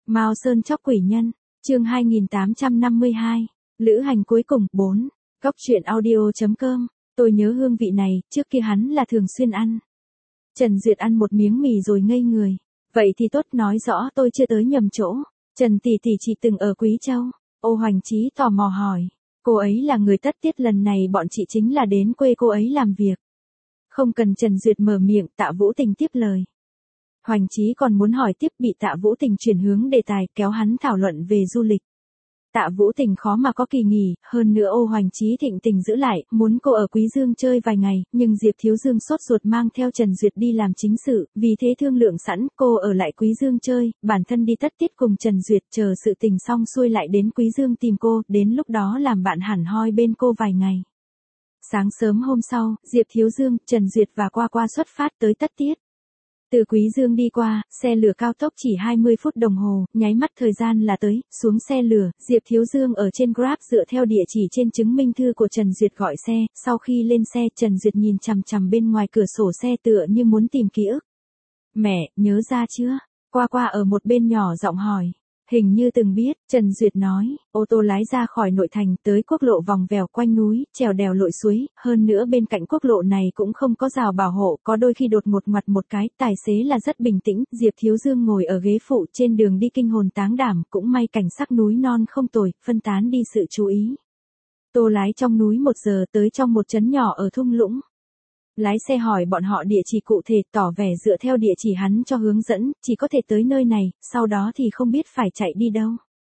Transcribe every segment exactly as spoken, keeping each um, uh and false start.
Mao Sơn chóc quỷ nhân, chương hai nghìn tám trăm năm mươi hai, lữ hành cuối cùng, bốn, Cóc truyện audio chấm com, tôi nhớ hương vị này, trước kia hắn là thường xuyên ăn. Trần Duyệt ăn một miếng mì rồi ngây người, vậy thì tốt, nói rõ tôi chưa tới nhầm chỗ. Trần tỷ tỷ chị từng ở Quý Châu. Ô Hoành Chí tò mò hỏi, cô ấy là người tất tiết, lần này bọn chị chính là đến quê cô ấy làm việc. Không cần Trần Duyệt mở miệng, Tạ Vũ Tình tiếp lời. Hoành Chí còn muốn hỏi tiếp, bị Tạ Vũ Tình chuyển hướng đề tài, kéo hắn thảo luận về du lịch. Tạ Vũ Tình khó mà có kỳ nghỉ, hơn nữa Ô Hoành Chí thịnh tình giữ lại, muốn cô ở Quý Dương chơi vài ngày, nhưng Diệp Thiếu Dương sốt ruột mang theo Trần Duyệt đi làm chính sự, vì thế thương lượng sẵn, cô ở lại Quý Dương chơi, bản thân đi tất tiết cùng Trần Duyệt, chờ sự tình xong xuôi lại đến Quý Dương tìm cô, đến lúc đó làm bạn hẳn hoi bên cô vài ngày. Sáng sớm hôm sau, Diệp Thiếu Dương, Trần Duyệt và Qua Qua xuất phát tới tất tiết. Từ Quý Dương đi qua, xe lửa cao tốc chỉ hai mươi phút đồng hồ, nháy mắt thời gian là tới, xuống xe lửa, Diệp Thiếu Dương ở trên Grab dựa theo địa chỉ trên chứng minh thư của Trần Duyệt gọi xe, sau khi lên xe Trần Duyệt nhìn chằm chằm bên ngoài cửa sổ xe tựa như muốn tìm ký ức. Mẹ, nhớ ra chưa? Qua Qua ở một bên nhỏ giọng hỏi. Hình như từng biết, Trần Duyệt nói, ô tô lái ra khỏi nội thành tới quốc lộ vòng vèo quanh núi, trèo đèo lội suối, hơn nữa bên cạnh quốc lộ này cũng không có rào bảo hộ, có đôi khi đột ngột ngoặt một cái, tài xế là rất bình tĩnh, Diệp Thiếu Dương ngồi ở ghế phụ trên đường đi kinh hồn táng đảm, cũng may cảnh sắc núi non không tồi, phân tán đi sự chú ý. Tô lái trong núi một giờ tới trong một trấn nhỏ ở thung lũng. Lái xe hỏi bọn họ địa chỉ cụ thể, tỏ vẻ dựa theo địa chỉ hắn cho hướng dẫn, chỉ có thể tới nơi này, sau đó thì không biết phải chạy đi đâu.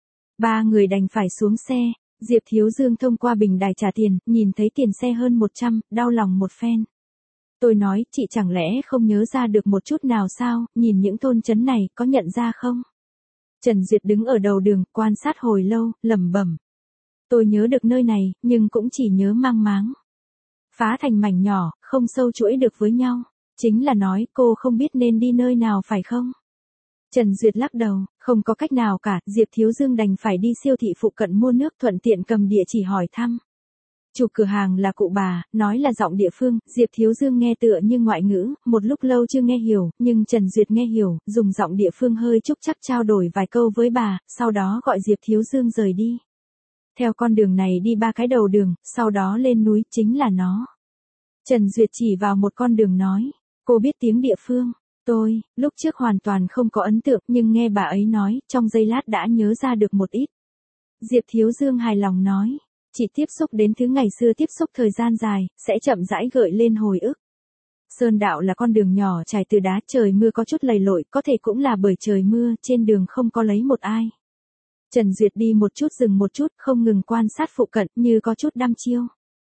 Ba người đành phải xuống xe, Diệp Thiếu Dương thông qua bình đài trả tiền, nhìn thấy tiền xe hơn một trăm, đau lòng một phen. Tôi nói, chị chẳng lẽ không nhớ ra được một chút nào sao, nhìn những thôn trấn này, có nhận ra không? Trần Duyệt đứng ở đầu đường, quan sát hồi lâu, lẩm bẩm. Tôi nhớ được nơi này, nhưng cũng chỉ nhớ mang máng. Phá thành mảnh nhỏ, không sâu chuỗi được với nhau. Chính là nói, cô không biết nên đi nơi nào phải không? Trần Duyệt lắc đầu, không có cách nào cả, Diệp Thiếu Dương đành phải đi siêu thị phụ cận mua nước, thuận tiện cầm địa chỉ hỏi thăm. Chủ cửa hàng là cụ bà, nói là giọng địa phương, Diệp Thiếu Dương nghe tựa như ngoại ngữ, một lúc lâu chưa nghe hiểu, nhưng Trần Duyệt nghe hiểu, dùng giọng địa phương hơi trúc chắc trao đổi vài câu với bà, sau đó gọi Diệp Thiếu Dương rời đi. Theo con đường này đi ba cái đầu đường, sau đó lên núi, chính là nó. Trần Duyệt chỉ vào một con đường nói, cô biết tiếng địa phương. Tôi, lúc trước hoàn toàn không có ấn tượng, nhưng nghe bà ấy nói, trong giây lát đã nhớ ra được một ít. Diệp Thiếu Dương hài lòng nói, chỉ tiếp xúc đến thứ ngày xưa tiếp xúc thời gian dài, sẽ chậm rãi gợi lên hồi ức. Sơn đạo là con đường nhỏ trải từ đá, trời mưa có chút lầy lội, có thể cũng là bởi trời mưa, trên đường không có lấy một ai. Trần Duyệt đi một chút dừng một chút, không ngừng quan sát phụ cận, như có chút đăm chiêu.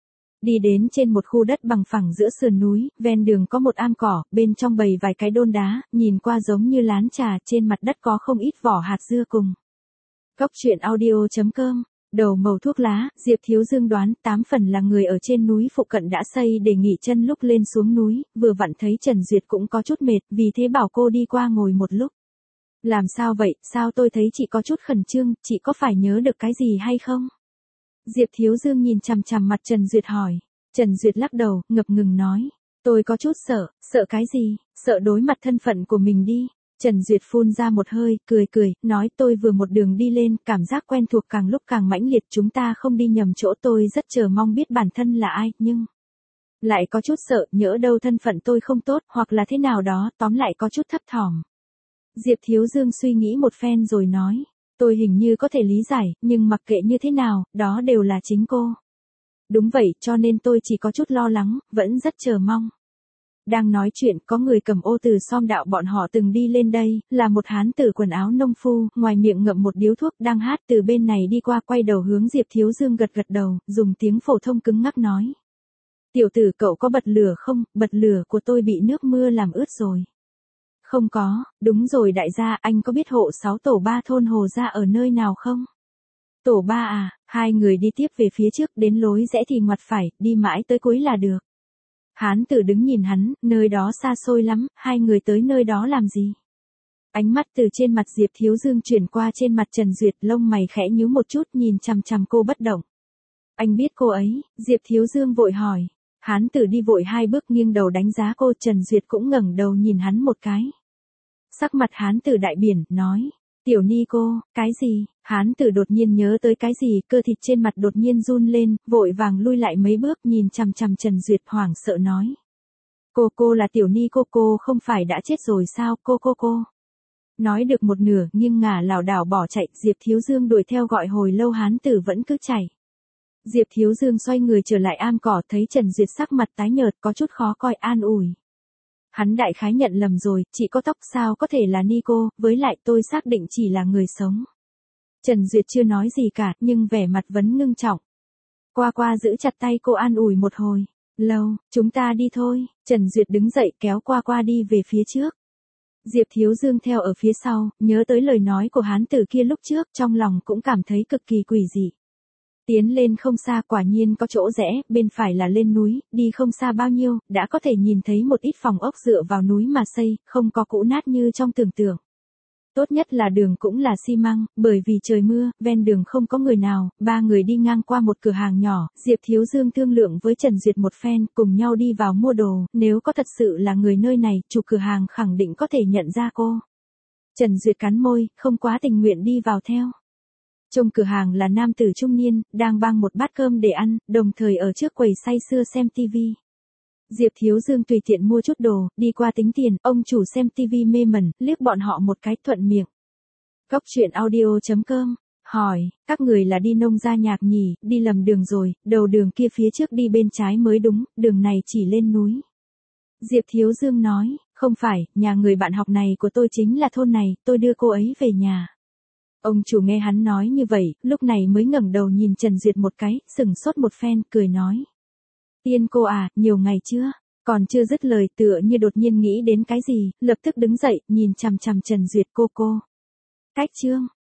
Đi đến trên một khu đất bằng phẳng giữa sườn núi, ven đường có một am cỏ, bên trong bày vài cái đôn đá, nhìn qua giống như lán trà, trên mặt đất có không ít vỏ hạt dưa cùng. Cóc truyện audio chấm com, đầu màu thuốc lá, Diệp Thiếu Dương đoán, tám phần là người ở trên núi phụ cận đã xây để nghỉ chân lúc lên xuống núi, vừa vặn thấy Trần Duyệt cũng có chút mệt, vì thế bảo cô đi qua ngồi một lúc. Làm sao vậy, sao tôi thấy chị có chút khẩn trương, chị có phải nhớ được cái gì hay không? Diệp Thiếu Dương nhìn chằm chằm mặt Trần Duyệt hỏi. Trần Duyệt lắc đầu, ngập ngừng nói. Tôi có chút sợ, sợ cái gì, sợ đối mặt thân phận của mình đi. Trần Duyệt phun ra một hơi, cười cười, nói tôi vừa một đường đi lên, cảm giác quen thuộc càng lúc càng mãnh liệt, chúng ta không đi nhầm chỗ, tôi rất chờ mong biết bản thân là ai, nhưng lại có chút sợ, nhỡ đâu thân phận tôi không tốt, hoặc là thế nào đó, tóm lại có chút thấp thỏm. Diệp Thiếu Dương suy nghĩ một phen rồi nói, tôi hình như có thể lý giải, nhưng mặc kệ như thế nào, đó đều là chính cô. Đúng vậy, cho nên tôi chỉ có chút lo lắng, vẫn rất chờ mong. Đang nói chuyện, có người cầm ô từ Som đạo bọn họ từng đi lên đây, là một hán tử quần áo nông phu, ngoài miệng ngậm một điếu thuốc, đang hát từ bên này đi qua, quay đầu hướng Diệp Thiếu Dương gật gật đầu, dùng tiếng phổ thông cứng ngắc nói. Tiểu tử, cậu có bật lửa không, bật lửa của tôi bị nước mưa làm ướt rồi. Không có, đúng rồi đại gia, anh có biết hộ sáu tổ ba thôn Hồ Gia ở nơi nào không? Tổ ba à, hai người đi tiếp về phía trước, đến lối rẽ thì ngoặt phải, đi mãi tới cuối là được. Hán tử đứng nhìn hắn, nơi đó xa xôi lắm, hai người tới nơi đó làm gì? Ánh mắt từ trên mặt Diệp Thiếu Dương chuyển qua trên mặt Trần Duyệt, lông mày khẽ nhíu một chút, nhìn chằm chằm cô bất động. Anh biết cô ấy, Diệp Thiếu Dương vội hỏi. Hán tử đi vội hai bước nghiêng đầu đánh giá cô, Trần Duyệt cũng ngẩng đầu nhìn hắn một cái. Sắc mặt hán tử đại biển, nói, Tiểu Ni cô, cái gì? Hán tử đột nhiên nhớ tới cái gì, cơ thịt trên mặt đột nhiên run lên, vội vàng lui lại mấy bước nhìn chằm chằm Trần Duyệt hoảng sợ nói. Cô cô là Tiểu Ni cô cô không phải đã chết rồi sao, cô cô cô. Nói được một nửa nhưng ngả lảo đảo bỏ chạy, Diệp Thiếu Dương đuổi theo gọi hồi lâu hán tử vẫn cứ chạy. Diệp Thiếu Dương xoay người trở lại am cỏ thấy Trần Duyệt sắc mặt tái nhợt có chút khó coi an ủi. Hắn đại khái nhận lầm rồi, chị có tóc sao có thể là Ni cô, với lại tôi xác định chỉ là người sống. Trần Duyệt chưa nói gì cả nhưng vẻ mặt vẫn ngưng trọng. Qua qua giữ chặt tay cô an ủi một hồi. Lâu, chúng ta đi thôi. Trần Duyệt đứng dậy kéo qua qua đi về phía trước. Diệp Thiếu Dương theo ở phía sau, nhớ tới lời nói của hán tử kia lúc trước, trong lòng cũng cảm thấy cực kỳ quỷ dị. Tiến lên không xa quả nhiên có chỗ rẽ, bên phải là lên núi, đi không xa bao nhiêu, đã có thể nhìn thấy một ít phòng ốc dựa vào núi mà xây, không có cũ nát như trong tưởng tượng. Tốt nhất là đường cũng là xi măng, bởi vì trời mưa, ven đường không có người nào, ba người đi ngang qua một cửa hàng nhỏ, Diệp Thiếu Dương thương lượng với Trần Duyệt một phen, cùng nhau đi vào mua đồ, nếu có thật sự là người nơi này, chủ cửa hàng khẳng định có thể nhận ra cô. Trần Duyệt cắn môi, không quá tình nguyện đi vào theo. Trong cửa hàng là nam tử trung niên, đang bưng một bát cơm để ăn, đồng thời ở trước quầy say sưa xem tivi. Diệp Thiếu Dương tùy tiện mua chút đồ, đi qua tính tiền, ông chủ xem tivi mê mẩn, liếc bọn họ một cái thuận miệng. Góc truyện audio chấm com, hỏi, các người là đi nông gia nhạc nhỉ, đi lầm đường rồi, đầu đường kia phía trước đi bên trái mới đúng, đường này chỉ lên núi. Diệp Thiếu Dương nói, không phải, nhà người bạn học này của tôi chính là thôn này, tôi đưa cô ấy về nhà. Ông chủ nghe hắn nói như vậy, lúc này mới ngẩng đầu nhìn Trần Duyệt một cái, sừng sốt một phen, cười nói. Tiên cô à, nhiều ngày chưa? Còn chưa dứt lời tựa như đột nhiên nghĩ đến cái gì, lập tức đứng dậy, nhìn chằm chằm Trần Duyệt cô cô. Cách chương,